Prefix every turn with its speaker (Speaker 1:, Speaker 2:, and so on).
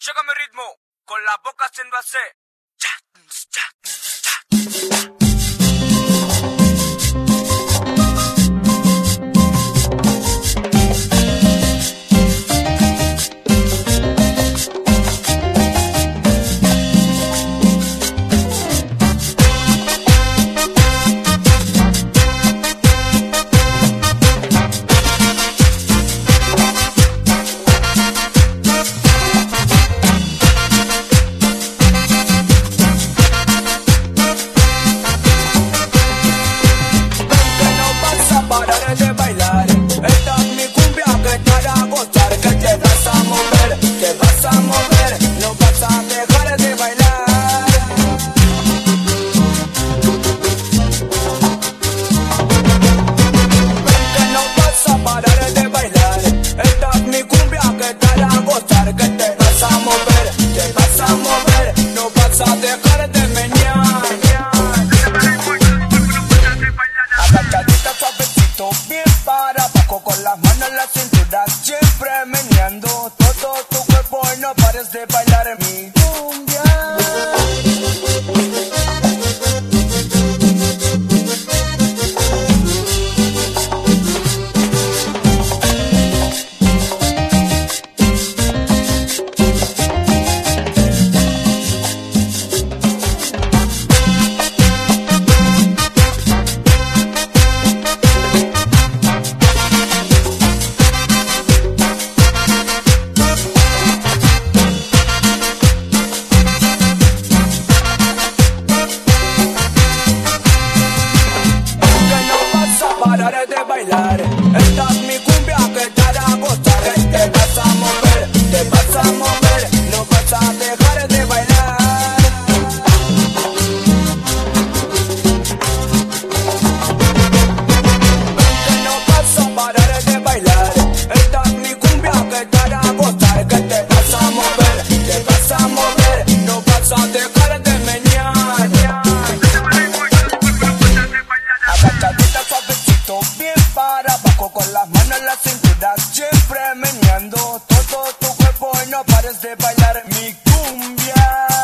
Speaker 1: Llega mi ritmo, con la boca haciendo así.
Speaker 2: De bailar, esta es mi cumbia que te hará gozar, que te vas a mover, no vas a dejar de bailar. Ven que no vas a parar de bailar, esta es mi cumbia que te hará gozar, que te vas a mover, no vas a dejar de menear. Agachadita suavecito, bien para abajo, con las manos en la cintura, siempre meneando todo tu cuerpo y no pares de bailar mi cumbia. Parar de bailar, esta es mi cumbia que te hará gozar, que te vas a mover, no vas a dejar de bailar. Que no vas a parar de bailar, esta es mi cumbia que te hará gozar, que te vas a mover, no vas a dejar de menear. Agachadita suavecito, bien para abajo, con las manos en la cintura, siempre meneando todo tu cuerpo y no pares de bailar mi cumbia.